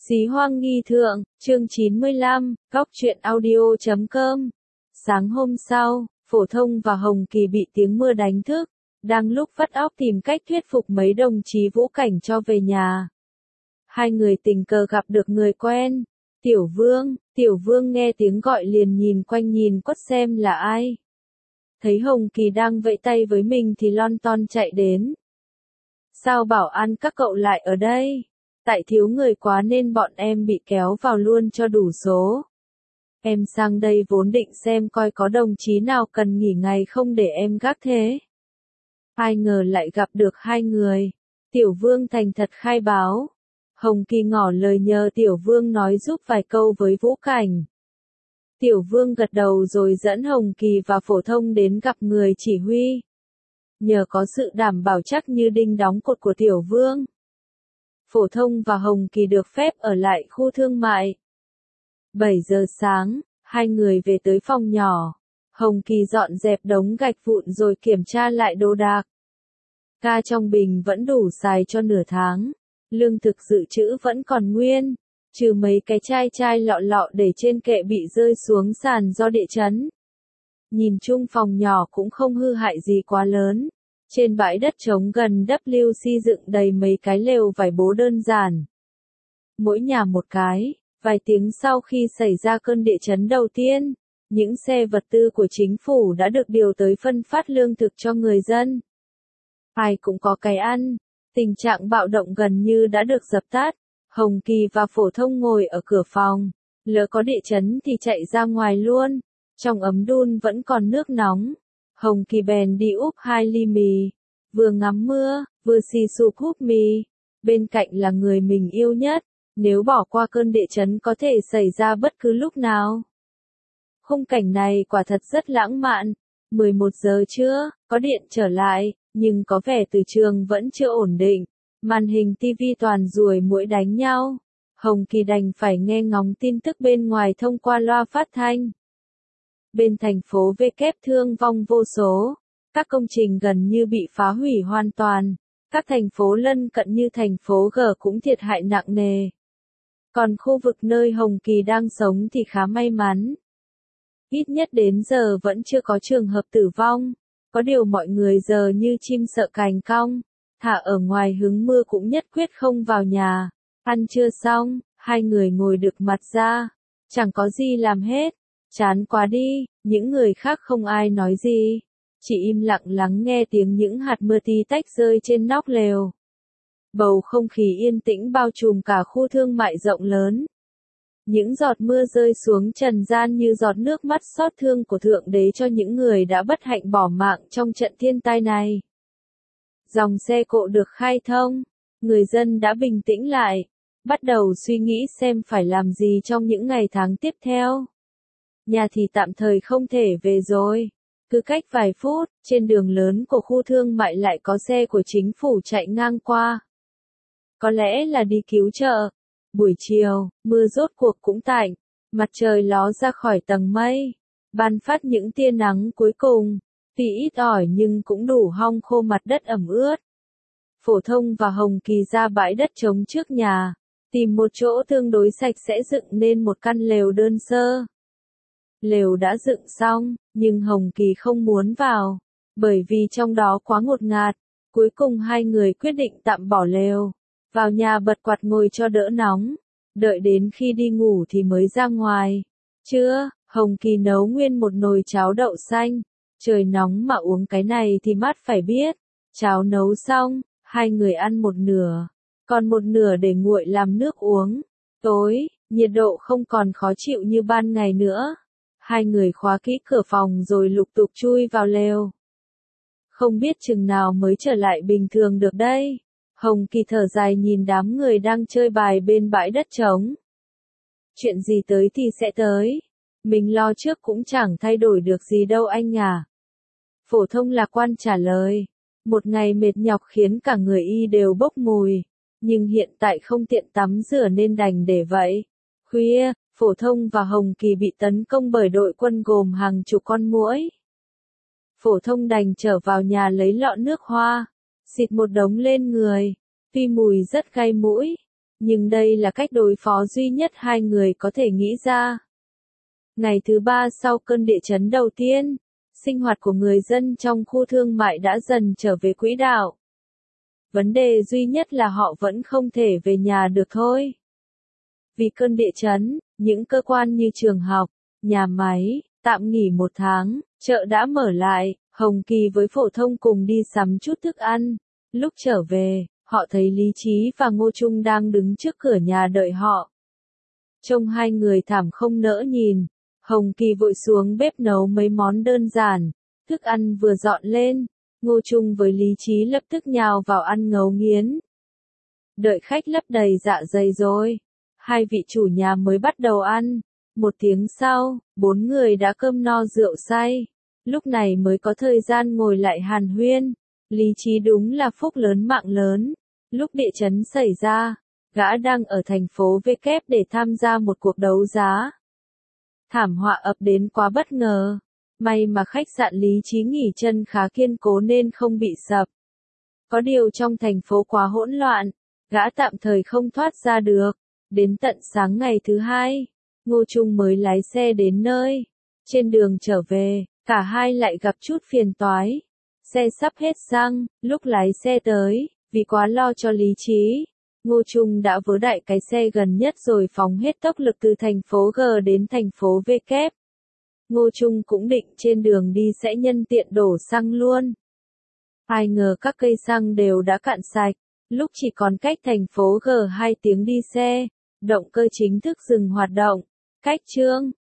Xí hoang nghi thượng, chương 95, góc truyện audio.com. Sáng hôm sau, Phổ Thông và Hồng Kỳ bị tiếng mưa đánh thức, đang lúc vắt óc tìm cách thuyết phục mấy đồng chí Vũ Cảnh cho về nhà. Hai người tình cờ gặp được người quen, Tiểu Vương nghe tiếng gọi liền nhìn quanh nhìn quất xem là ai. Thấy Hồng Kỳ đang vẫy tay với mình thì lon ton chạy đến. Sao bảo an các cậu lại ở đây? Tại thiếu người quá nên bọn em bị kéo vào luôn cho đủ số. Em sang đây vốn định xem coi có đồng chí nào cần nghỉ ngày không để em gác thế. Ai ngờ lại gặp được hai người. Tiểu Vương thành thật khai báo. Hồng Kỳ ngỏ lời nhờ Tiểu Vương nói giúp vài câu với Vũ Cảnh. Tiểu Vương gật đầu rồi dẫn Hồng Kỳ và Phổ Thông đến gặp người chỉ huy. Nhờ có sự đảm bảo chắc như đinh đóng cột của Tiểu Vương, Phổ Thông và Hồng Kỳ được phép ở lại khu thương mại. 7 giờ sáng, hai người về tới phòng nhỏ. Hồng Kỳ dọn dẹp đống gạch vụn rồi kiểm tra lại đồ đạc. Ga trong bình vẫn đủ xài cho nửa tháng. Lương thực dự trữ vẫn còn nguyên, trừ mấy cái chai lọ lọ để trên kệ bị rơi xuống sàn do địa chấn. Nhìn chung phòng nhỏ cũng không hư hại gì quá lớn. Trên bãi đất trống gần WC dựng đầy mấy cái lều vải bố đơn giản. Mỗi nhà một cái. Vài tiếng sau khi xảy ra cơn địa chấn đầu tiên, những xe vật tư của chính phủ đã được điều tới phân phát lương thực cho người dân. Ai cũng có cái ăn. Tình trạng bạo động gần như đã được dập tắt. Hồng Kỳ và Phổ Thông ngồi ở cửa phòng. Lỡ có địa chấn thì chạy ra ngoài luôn. Trong ấm đun vẫn còn nước nóng. Hồng Kỳ bèn đi úp 2 ly mì. Vừa ngắm mưa, vừa xì xụp húp mì. Bên cạnh là người mình yêu nhất. Nếu bỏ qua cơn địa chấn có thể xảy ra bất cứ lúc nào. Khung cảnh này quả thật rất lãng mạn. 11 giờ trưa, có điện trở lại, nhưng có vẻ từ trường vẫn chưa ổn định. Màn hình TV toàn ruồi muỗi đánh nhau. Hồng Kỳ đành phải nghe ngóng tin tức bên ngoài thông qua loa phát thanh. Bên thành phố V kép thương vong vô số. Các công trình gần như bị phá hủy hoàn toàn. Các thành phố lân cận như thành phố G cũng thiệt hại nặng nề. Còn khu vực nơi Hồng Kỳ đang sống thì khá may mắn. Ít nhất đến giờ vẫn chưa có trường hợp tử vong. Có điều mọi người giờ như chim sợ cành cong. Thả ở ngoài hứng mưa cũng nhất quyết không vào nhà. Ăn trưa xong, hai người ngồi đực mặt ra. Chẳng có gì làm hết. Chán quá đi, những người khác không ai nói gì. Chỉ im lặng lắng nghe tiếng những hạt mưa tí tách rơi trên nóc lều. Bầu không khí yên tĩnh bao trùm cả khu thương mại rộng lớn. Những giọt mưa rơi xuống trần gian như giọt nước mắt xót thương của Thượng Đế cho những người đã bất hạnh bỏ mạng trong trận thiên tai này. Dòng xe cộ được khai thông, người dân đã bình tĩnh lại, bắt đầu suy nghĩ xem phải làm gì trong những ngày tháng tiếp theo. Nhà thì tạm thời không thể về rồi. Cứ cách vài phút, trên đường lớn của khu thương mại lại có xe của chính phủ chạy ngang qua. Có lẽ là đi cứu trợ. Buổi chiều, mưa rốt cuộc cũng tạnh, mặt trời ló ra khỏi tầng mây, ban phát những tia nắng cuối cùng, tuy ít ỏi nhưng cũng đủ hong khô mặt đất ẩm ướt. Phổ Thông và Hồng Kỳ ra bãi đất trống trước nhà, tìm một chỗ tương đối sạch sẽ dựng nên một căn lều đơn sơ. Lều đã dựng xong, nhưng Hồng Kỳ không muốn vào, bởi vì trong đó quá ngột ngạt. Cuối cùng hai người quyết định tạm bỏ lều. Vào nhà bật quạt ngồi cho đỡ nóng. Đợi đến khi đi ngủ thì mới ra ngoài. Trưa, Hồng Kỳ nấu nguyên một nồi cháo đậu xanh. Trời nóng mà uống cái này thì mát phải biết. Cháo nấu xong, hai người ăn một nửa. Còn một nửa để nguội làm nước uống. Tối, nhiệt độ không còn khó chịu như ban ngày nữa. Hai người khóa kỹ cửa phòng rồi lục tục chui vào lều. Không biết chừng nào mới trở lại bình thường được đây. Hồng Kỳ thở dài nhìn đám người đang chơi bài bên bãi đất trống. Chuyện gì tới thì sẽ tới. Mình lo trước cũng chẳng thay đổi được gì đâu anh à. Phổ Thông lạc quan trả lời. Một ngày mệt nhọc khiến cả người y đều bốc mùi. Nhưng hiện tại không tiện tắm rửa nên đành để vậy. Khuya, Phổ Thông và Hồng Kỳ bị tấn công bởi đội quân gồm hàng chục con muỗi. Phổ Thông đành trở vào nhà lấy lọ nước hoa. Xịt một đống lên người. Tuy mùi rất gai mũi, nhưng đây là cách đối phó duy nhất hai người có thể nghĩ ra. Ngày thứ 3 sau cơn địa chấn đầu tiên, sinh hoạt của người dân trong khu thương mại đã dần trở về quỹ đạo. Vấn đề duy nhất là họ vẫn không thể về nhà được thôi. Vì cơn địa chấn, những cơ quan như trường học, nhà máy, tạm nghỉ 1 tháng, chợ đã mở lại, Hồng Kỳ với Phổ Thông cùng đi sắm chút thức ăn. Lúc trở về, họ thấy Lý Trí và Ngô Trung đang đứng trước cửa nhà đợi họ. Trông hai người thảm không nỡ nhìn, Hồng Kỳ vội xuống bếp nấu mấy món đơn giản, thức ăn vừa dọn lên, Ngô Trung với Lý Trí lập tức nhào vào ăn ngấu nghiến. Đợi khách lấp đầy dạ dày rồi, hai vị chủ nhà mới bắt đầu ăn. 1 tiếng sau, 4 người đã cơm no rượu say, lúc này mới có thời gian ngồi lại hàn huyên. Lý Trí đúng là phúc lớn mạng lớn. Lúc địa chấn xảy ra, gã đang ở thành phố V kép để tham gia một cuộc đấu giá. Thảm họa ập đến quá bất ngờ. May mà khách sạn Lý Trí nghỉ chân khá kiên cố nên không bị sập. Có điều trong thành phố quá hỗn loạn, gã tạm thời không thoát ra được. Đến tận sáng ngày thứ 2, Ngô Trung mới lái xe đến nơi. Trên đường trở về, cả hai lại gặp chút phiền toái. Xe sắp hết xăng, lúc lái xe tới, vì quá lo cho Lý Trí, Ngô Trung đã vớ đại cái xe gần nhất rồi phóng hết tốc lực từ thành phố G đến thành phố V kép. Ngô Trung cũng định trên đường đi sẽ nhân tiện đổ xăng luôn. Ai ngờ các cây xăng đều đã cạn sạch, lúc chỉ còn cách thành phố G 2 tiếng đi xe, động cơ chính thức dừng hoạt động. Cách chương